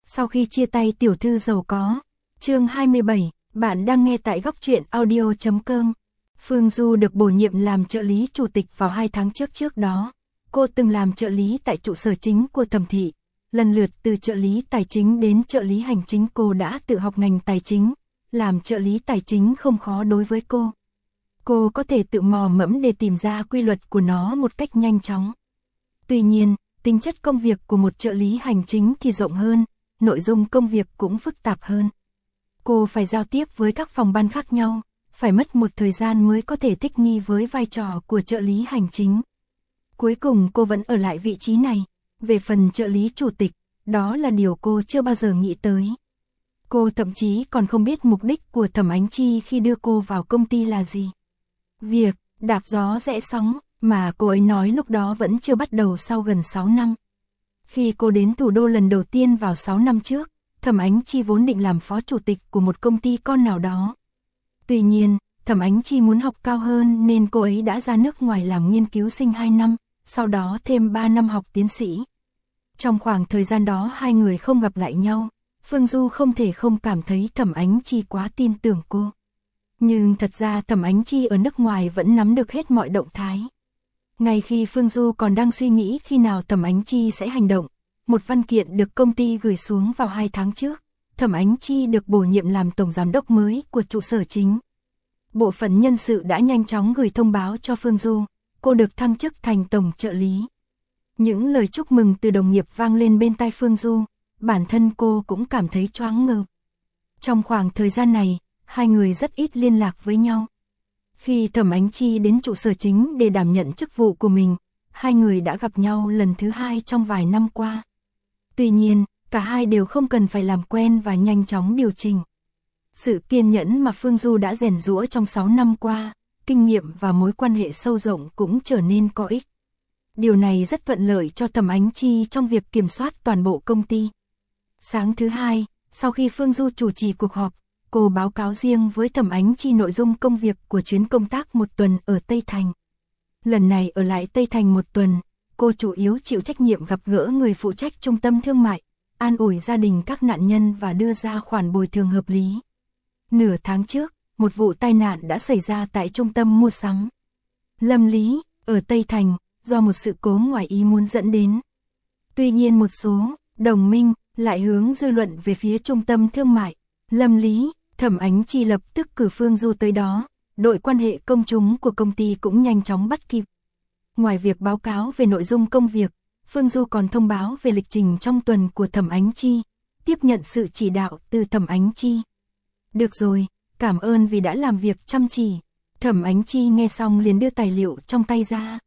Sau khi chia tay tiểu thư giàu có. Chương 27, bạn đang nghe tại góc truyện audio.com. Phương Du được bổ nhiệm làm trợ lý chủ tịch vào 2 tháng trước đó. Cô từng làm trợ lý tại trụ sở chính của Thẩm thị. Lần lượt từ trợ lý tài chính đến trợ lý hành chính, cô đã tự học ngành tài chính. Làm trợ lý tài chính không khó đối với cô. Cô có thể tự mò mẫm để tìm ra quy luật của nó một cách nhanh chóng. Tuy nhiên, tính chất công việc của một trợ lý hành chính thì rộng hơn, nội dung công việc cũng phức tạp hơn. Cô phải giao tiếp với các phòng ban khác nhau, phải mất một thời gian mới có thể thích nghi với vai trò của trợ lý hành chính. Cuối cùng cô vẫn ở lại vị trí này. Về phần trợ lý chủ tịch, đó là điều cô chưa bao giờ nghĩ tới. Cô thậm chí còn không biết mục đích của Thẩm Ánh Chi khi đưa cô vào công ty là gì. Việc đạp gió rẽ sóng mà cô ấy nói lúc đó vẫn chưa bắt đầu sau gần 6 năm. Khi cô đến thủ đô lần đầu tiên vào 6 năm trước, Thẩm Ánh Chi vốn định làm phó chủ tịch của một công ty con nào đó. Tuy nhiên, Thẩm Ánh Chi muốn học cao hơn nên cô ấy đã ra nước ngoài làm nghiên cứu sinh 2 năm, sau đó thêm 3 năm học tiến sĩ. Trong khoảng thời gian đó hai người không gặp lại nhau, Phương Du không thể không cảm thấy Thẩm Ánh Chi quá tin tưởng cô. Nhưng thật ra Thẩm Ánh Chi ở nước ngoài vẫn nắm được hết mọi động thái. Ngay khi Phương Du còn đang suy nghĩ khi nào Thẩm Ánh Chi sẽ hành động, một văn kiện được công ty gửi xuống vào 2 tháng trước, Thẩm Ánh Chi được bổ nhiệm làm tổng giám đốc mới của trụ sở chính. Bộ phận nhân sự đã nhanh chóng gửi thông báo cho Phương Du, cô được thăng chức thành tổng trợ lý. Những lời chúc mừng từ đồng nghiệp vang lên bên tai Phương Du, bản thân cô cũng cảm thấy choáng ngợp. Trong khoảng thời gian này, hai người rất ít liên lạc với nhau. Khi Thẩm Ánh Chi đến trụ sở chính để đảm nhận chức vụ của mình, hai người đã gặp nhau lần thứ 2 trong vài năm qua. Tuy nhiên, cả hai đều không cần phải làm quen và nhanh chóng điều chỉnh. Sự kiên nhẫn mà Phương Du đã rèn giũa trong 6 năm qua, kinh nghiệm và mối quan hệ sâu rộng cũng trở nên có ích. Điều này rất thuận lợi cho Thẩm Ánh Chi trong việc kiểm soát toàn bộ công ty. Sáng thứ 2, sau khi Phương Du chủ trì cuộc họp, cô báo cáo riêng với Thẩm Ánh Chi nội dung công việc của chuyến công tác 1 tuần ở Tây Thành. Lần này ở lại Tây Thành 1 tuần, cô chủ yếu chịu trách nhiệm gặp gỡ người phụ trách trung tâm thương mại, an ủi gia đình các nạn nhân và đưa ra khoản bồi thường hợp lý. Nửa tháng trước, một vụ tai nạn đã xảy ra tại trung tâm mua sắm Lâm Lý, ở Tây Thành, do một sự cố ngoài ý muốn dẫn đến. Tuy nhiên một số đồng minh lại hướng dư luận về phía trung tâm thương mại Lâm Lý. Thẩm Ánh Chi lập tức cử Phương Du tới đó, đội quan hệ công chúng của công ty cũng nhanh chóng bắt kịp. Ngoài việc báo cáo về nội dung công việc, Phương Du còn thông báo về lịch trình trong tuần của Thẩm Ánh Chi, tiếp nhận sự chỉ đạo từ Thẩm Ánh Chi. Được rồi, cảm ơn vì đã làm việc chăm chỉ. Thẩm Ánh Chi nghe xong liền đưa tài liệu trong tay ra.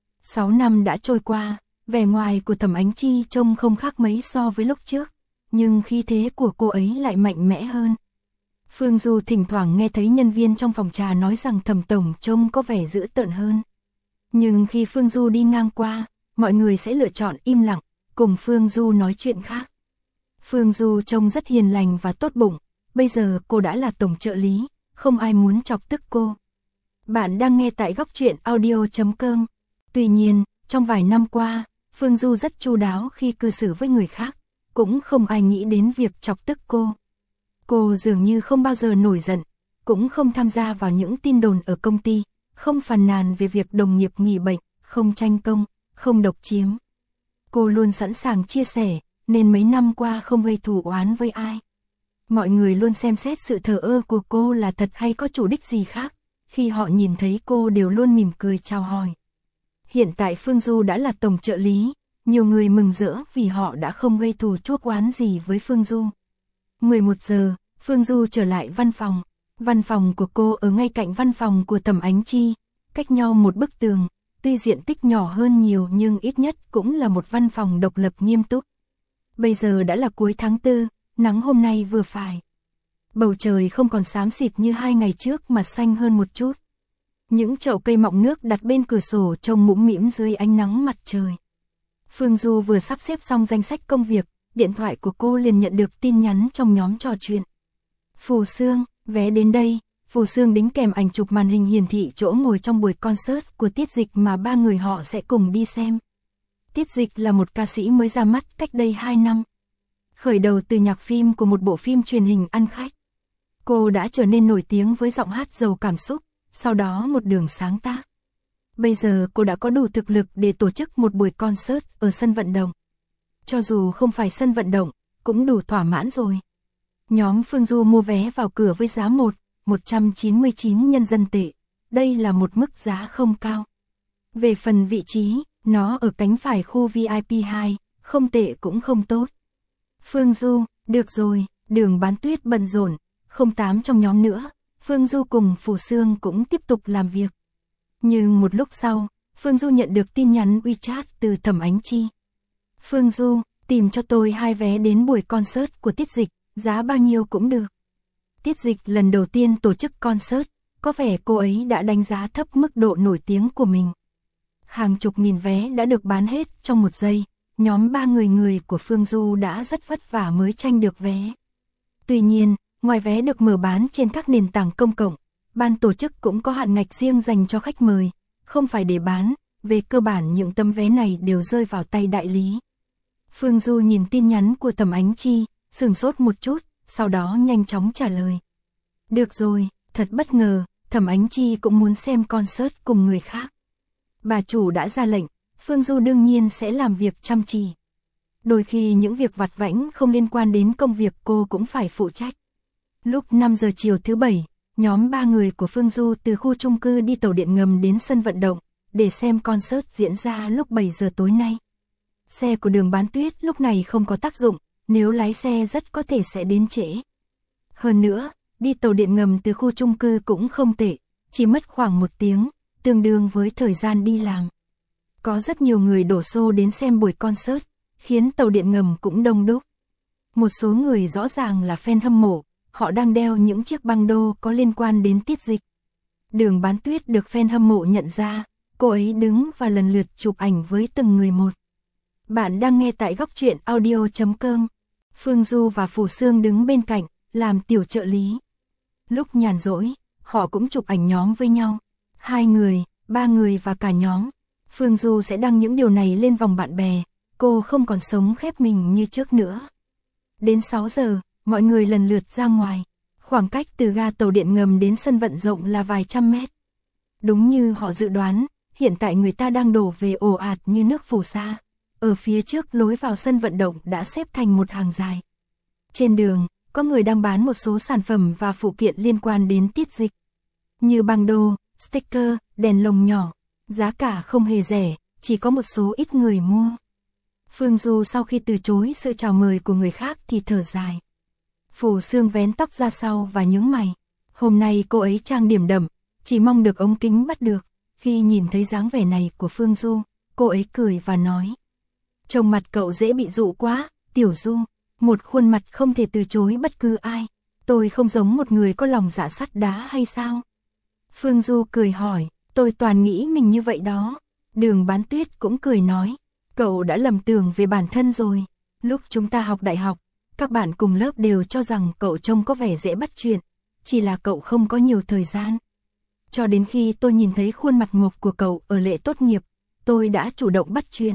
6 năm đã trôi qua, vẻ ngoài của Thẩm Ánh Chi trông không khác mấy so với lúc trước, nhưng khí thế của cô ấy lại mạnh mẽ hơn. Phương Du thỉnh thoảng nghe thấy nhân viên trong phòng trà nói rằng Thẩm tổng trông có vẻ dữ tợn hơn. Nhưng khi Phương Du đi ngang qua, mọi người sẽ lựa chọn im lặng, cùng Phương Du nói chuyện khác. Phương Du trông rất hiền lành và tốt bụng, bây giờ cô đã là tổng trợ lý, không ai muốn chọc tức cô. Bạn đang nghe tại góc truyện audio.com. Tuy nhiên, trong vài năm qua, Phương Du rất chu đáo khi cư xử với người khác, cũng không ai nghĩ đến việc chọc tức cô. Cô dường như không bao giờ nổi giận, cũng không tham gia vào những tin đồn ở công ty, không phàn nàn về việc đồng nghiệp nghỉ bệnh, không tranh công, không độc chiếm. Cô luôn sẵn sàng chia sẻ, nên mấy năm qua không gây thù oán với ai. Mọi người luôn xem xét sự thờ ơ của cô là thật hay có chủ đích gì khác, khi họ nhìn thấy cô đều luôn mỉm cười chào hỏi. Hiện tại Phương Du đã là tổng trợ lý, nhiều người mừng rỡ vì họ đã không gây thù chuốc oán gì với Phương Du. 11 giờ, Phương Du trở lại văn phòng. Văn phòng của cô ở ngay cạnh văn phòng của Thẩm Ánh Chi, cách nhau một bức tường, tuy diện tích nhỏ hơn nhiều nhưng ít nhất cũng là một văn phòng độc lập nghiêm túc. Bây giờ đã là cuối tháng 4, nắng hôm nay vừa phải. Bầu trời không còn xám xịt như 2 ngày trước mà xanh hơn một chút. Những chậu cây mọng nước đặt bên cửa sổ trông mũm mĩm dưới ánh nắng mặt trời. Phương Du vừa sắp xếp xong danh sách công việc, điện thoại của cô liền nhận được tin nhắn trong nhóm trò chuyện. Phù Sương, vé đến đây. Phù Sương đính kèm ảnh chụp màn hình hiển thị chỗ ngồi trong buổi concert của Tiết Dịch mà 3 người họ sẽ cùng đi xem. Tiết Dịch là một ca sĩ mới ra mắt cách đây 2 năm. khởi đầu từ nhạc phim của một bộ phim truyền hình ăn khách. Cô đã trở nên nổi tiếng với giọng hát giàu cảm xúc, sau đó một đường sáng tác. Bây giờ cô đã có đủ thực lực để tổ chức một buổi concert ở sân vận động. Cho dù không phải sân vận động, cũng đủ thỏa mãn rồi. Nhóm Phương Du mua vé vào cửa với giá 199 nhân dân tệ. Đây là một mức giá không cao. Về phần vị trí, nó ở cánh phải khu VIP 2, không tệ cũng không tốt. Phương Du, được rồi, Đường Bán Tuyết bận rộn, không tám trong nhóm nữa. Phương Du cùng Phù Sương cũng tiếp tục làm việc. Nhưng một lúc sau, Phương Du nhận được tin nhắn WeChat từ Thẩm Ánh Chi. Phương Du, tìm cho tôi 2 vé đến buổi concert của Tiết Dịch, giá bao nhiêu cũng được. Tiết Dịch lần đầu tiên tổ chức concert, có vẻ cô ấy đã đánh giá thấp mức độ nổi tiếng của mình. Hàng chục nghìn vé đã được bán hết trong 1 giây, nhóm 3 người của Phương Du đã rất vất vả mới tranh được vé. Tuy nhiên, ngoài vé được mở bán trên các nền tảng công cộng, ban tổ chức cũng có hạn ngạch riêng dành cho khách mời, không phải để bán, về cơ bản những tấm vé này đều rơi vào tay đại lý. Phương Du nhìn tin nhắn của Thẩm Ánh Chi, sửng sốt một chút, sau đó nhanh chóng trả lời. Được rồi, thật bất ngờ, Thẩm Ánh Chi cũng muốn xem concert cùng người khác. Bà chủ đã ra lệnh, Phương Du đương nhiên sẽ làm việc chăm chỉ. Đôi khi những việc vặt vãnh không liên quan đến công việc cô cũng phải phụ trách. Lúc 5 giờ chiều thứ Bảy, nhóm 3 người của Phương Du từ khu chung cư đi tàu điện ngầm đến sân vận động, để xem concert diễn ra lúc 7 giờ tối nay. Xe của Đường Bán Tuyết lúc này không có tác dụng, nếu lái xe rất có thể sẽ đến trễ. Hơn nữa, đi tàu điện ngầm từ khu chung cư cũng không tệ, chỉ mất khoảng 1 tiếng, tương đương với thời gian đi làm. Có rất nhiều người đổ xô đến xem buổi concert, khiến tàu điện ngầm cũng đông đúc. Một số người rõ ràng là fan hâm mộ, họ đang đeo những chiếc băng đô có liên quan đến Tiết Dịch. Đường Bán Tuyết được fan hâm mộ nhận ra, cô ấy đứng và lần lượt chụp ảnh với từng người một. Bạn đang nghe tại góc truyện audio.com. Phương Du và Phù Sương đứng bên cạnh, làm tiểu trợ lý. Lúc nhàn rỗi, họ cũng chụp ảnh nhóm với nhau. 2 người, 3 người và cả nhóm. Phương Du sẽ đăng những điều này lên vòng bạn bè, cô không còn sống khép mình như trước nữa. Đến 6 giờ, mọi người lần lượt ra ngoài. Khoảng cách từ ga tàu điện ngầm đến sân vận rộng là vài trăm mét. Đúng như họ dự đoán, hiện tại người ta đang đổ về ồ ạt như nước phù sa. Ở phía trước lối vào sân vận động đã xếp thành một hàng dài. Trên đường, có người đang bán một số sản phẩm và phụ kiện liên quan đến Tiết Dịch. Như băng đô, sticker, đèn lồng nhỏ. Giá cả không hề rẻ, chỉ có một số ít người mua. Phương Du sau khi từ chối sự chào mời của người khác thì thở dài. Phù Sương vén tóc ra sau và nhướng mày. Hôm nay cô ấy trang điểm đậm, chỉ mong được ống kính bắt được. Khi nhìn thấy dáng vẻ này của Phương Du, cô ấy cười và nói. Trông mặt cậu dễ bị dụ quá, Tiểu Du. Một khuôn mặt không thể từ chối bất cứ ai. Tôi không giống một người có lòng dạ sắt đá hay sao? Phương Du cười hỏi. Tôi toàn nghĩ mình như vậy đó. Đường Bán Tuyết cũng cười nói. Cậu đã lầm tưởng về bản thân rồi. Lúc chúng ta học đại học, các bạn cùng lớp đều cho rằng cậu trông có vẻ dễ bắt chuyện. Chỉ là cậu không có nhiều thời gian. Cho đến khi tôi nhìn thấy khuôn mặt ngộp của cậu ở lễ tốt nghiệp, tôi đã chủ động bắt chuyện.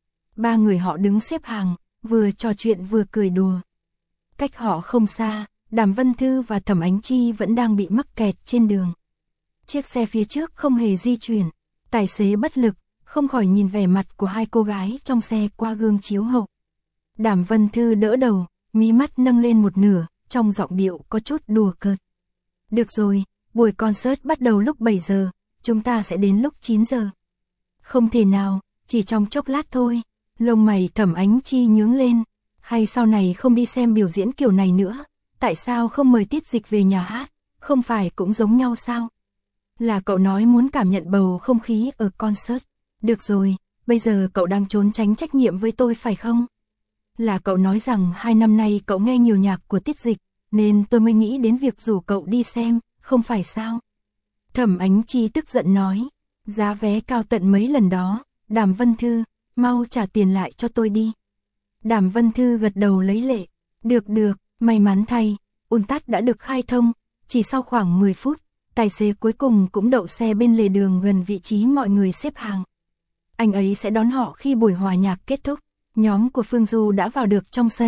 3 người họ đứng xếp hàng, vừa trò chuyện vừa cười đùa. Cách họ không xa, Đàm Vân Thư và Thẩm Ánh Chi vẫn đang bị mắc kẹt trên đường. Chiếc xe phía trước không hề di chuyển, tài xế bất lực, không khỏi nhìn vẻ mặt của 2 cô gái trong xe qua gương chiếu hậu. Đàm Vân Thư đỡ đầu, mí mắt nâng lên một nửa, trong giọng điệu có chút đùa cợt. Được rồi, buổi concert bắt đầu lúc 7 giờ, chúng ta sẽ đến lúc 9 giờ. Không thể nào, chỉ trong chốc lát thôi. Lông mày Thẩm Ánh Chi nhướng lên. Hay sau này không đi xem biểu diễn kiểu này nữa, tại sao không mời Tiết Dịch về nhà hát, không phải cũng giống nhau sao? Là cậu nói muốn cảm nhận bầu không khí ở concert. Được rồi, bây giờ cậu đang trốn tránh trách nhiệm với tôi phải không? Là cậu nói rằng 2 năm nay cậu nghe nhiều nhạc của Tiết Dịch, nên tôi mới nghĩ đến việc rủ cậu đi xem, không phải sao? Thẩm Ánh Chi tức giận nói, giá vé cao tận mấy lần đó. Đàm Vân Thư, mau trả tiền lại cho tôi đi. Đàm Vân Thư gật đầu lấy lệ. Được, may mắn thay, ùn tắc đã được khai thông. Chỉ sau khoảng 10 phút, tài xế cuối cùng cũng đậu xe bên lề đường gần vị trí mọi người xếp hàng. Anh ấy sẽ đón họ khi buổi hòa nhạc kết thúc. Nhóm của Phương Du đã vào được trong sân,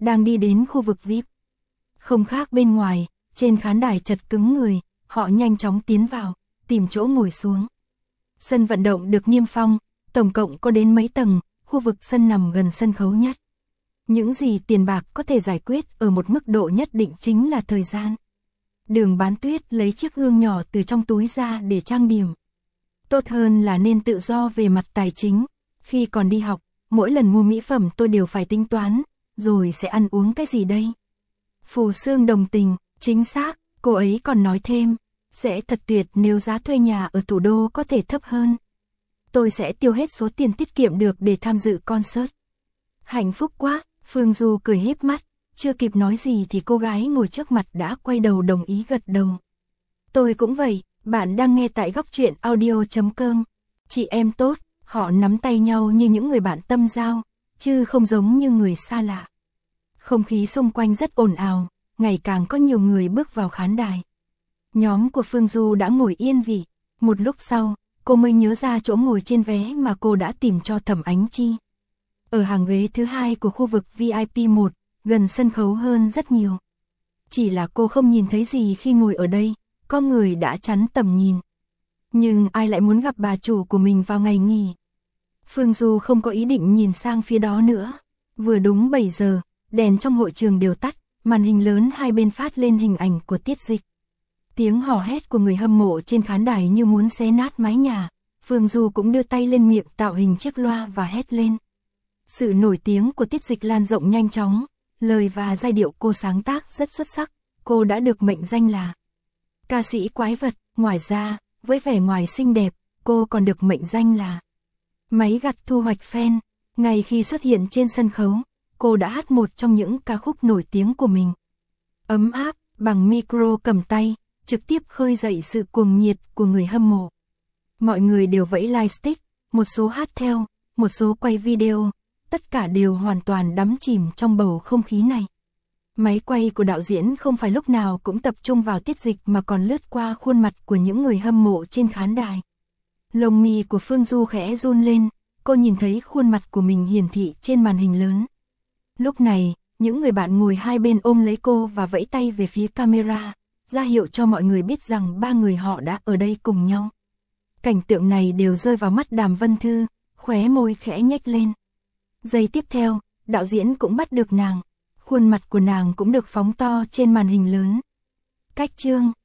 đang đi đến khu vực VIP. Không khác bên ngoài, trên khán đài chật cứng người, họ nhanh chóng tiến vào, tìm chỗ ngồi xuống. Sân vận động được niêm phong, tổng cộng có đến mấy tầng, khu vực sân nằm gần sân khấu nhất. Những gì tiền bạc có thể giải quyết ở một mức độ nhất định chính là thời gian. Đường Bán Tuyết lấy chiếc gương nhỏ từ trong túi ra để trang điểm. Tốt hơn là nên tự do về mặt tài chính. Khi còn đi học, mỗi lần mua mỹ phẩm tôi đều phải tính toán, rồi sẽ ăn uống cái gì đây? Phù Sương đồng tình, chính xác, cô ấy còn nói thêm, sẽ thật tuyệt nếu giá thuê nhà ở thủ đô có thể thấp hơn. Tôi sẽ tiêu hết số tiền tiết kiệm được để tham dự concert. Hạnh phúc quá, Phương Du cười híp mắt, chưa kịp nói gì thì cô gái ngồi trước mặt đã quay đầu đồng ý gật đầu. Tôi cũng vậy, bạn đang nghe tại góc truyện audio.com. Chị em tốt, họ nắm tay nhau như những người bạn tâm giao, chứ không giống như người xa lạ. Không khí xung quanh rất ồn ào, ngày càng có nhiều người bước vào khán đài. Nhóm của Phương Du đã ngồi yên vị, một lúc sau, cô mới nhớ ra chỗ ngồi trên vé mà cô đã tìm cho Thẩm Ánh Chi. Ở hàng ghế thứ 2 của khu vực VIP 1, gần sân khấu hơn rất nhiều. Chỉ là cô không nhìn thấy gì khi ngồi ở đây, có người đã chắn tầm nhìn. Nhưng ai lại muốn gặp bà chủ của mình vào ngày nghỉ? Phương Du không có ý định nhìn sang phía đó nữa. Vừa đúng 7 giờ, đèn trong hội trường đều tắt, màn hình lớn hai bên phát lên hình ảnh của Tiết Dịch. Tiếng hò hét của người hâm mộ trên khán đài như muốn xé nát mái nhà. Phương Du cũng đưa tay lên miệng tạo hình chiếc loa và hét lên. Sự nổi tiếng của Tiết Dịch lan rộng nhanh chóng, lời và giai điệu cô sáng tác rất xuất sắc, cô đã được mệnh danh là ca sĩ quái vật. Ngoài ra, với vẻ ngoài xinh đẹp, cô còn được mệnh danh là máy gặt thu hoạch fan. Ngay khi xuất hiện trên sân khấu, cô đã hát một trong những ca khúc nổi tiếng của mình. Ấm áp, bằng micro cầm tay, trực tiếp khơi dậy sự cuồng nhiệt của người hâm mộ. Mọi người đều vẫy lightstick, một số hát theo, một số quay video, tất cả đều hoàn toàn đắm chìm trong bầu không khí này. Máy quay của đạo diễn không phải lúc nào cũng tập trung vào Tiết Dịch mà còn lướt qua khuôn mặt của những người hâm mộ trên khán đài. Lông mi của Phương Du khẽ run lên, cô nhìn thấy khuôn mặt của mình hiển thị trên màn hình lớn. Lúc này, những người bạn ngồi hai bên ôm lấy cô và vẫy tay về phía camera, ra hiệu cho mọi người biết rằng ba người họ đã ở đây cùng nhau. Cảnh tượng này đều rơi vào mắt Đàm Vân Thư, khóe môi khẽ nhếch lên. Giây tiếp theo, đạo diễn cũng bắt được nàng. Khuôn mặt của nàng cũng được phóng to trên màn hình lớn. Cách chương